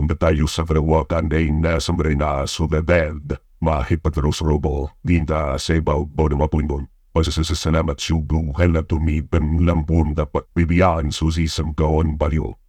na tayo sa karawakan ay nasa marina sudadad. Mahipagros robo, dinda sa ibaw bo na mapungon. Pasasasalamat sugo, hela tumipan lambun dapat bibiyaan susi sa kaon balyo.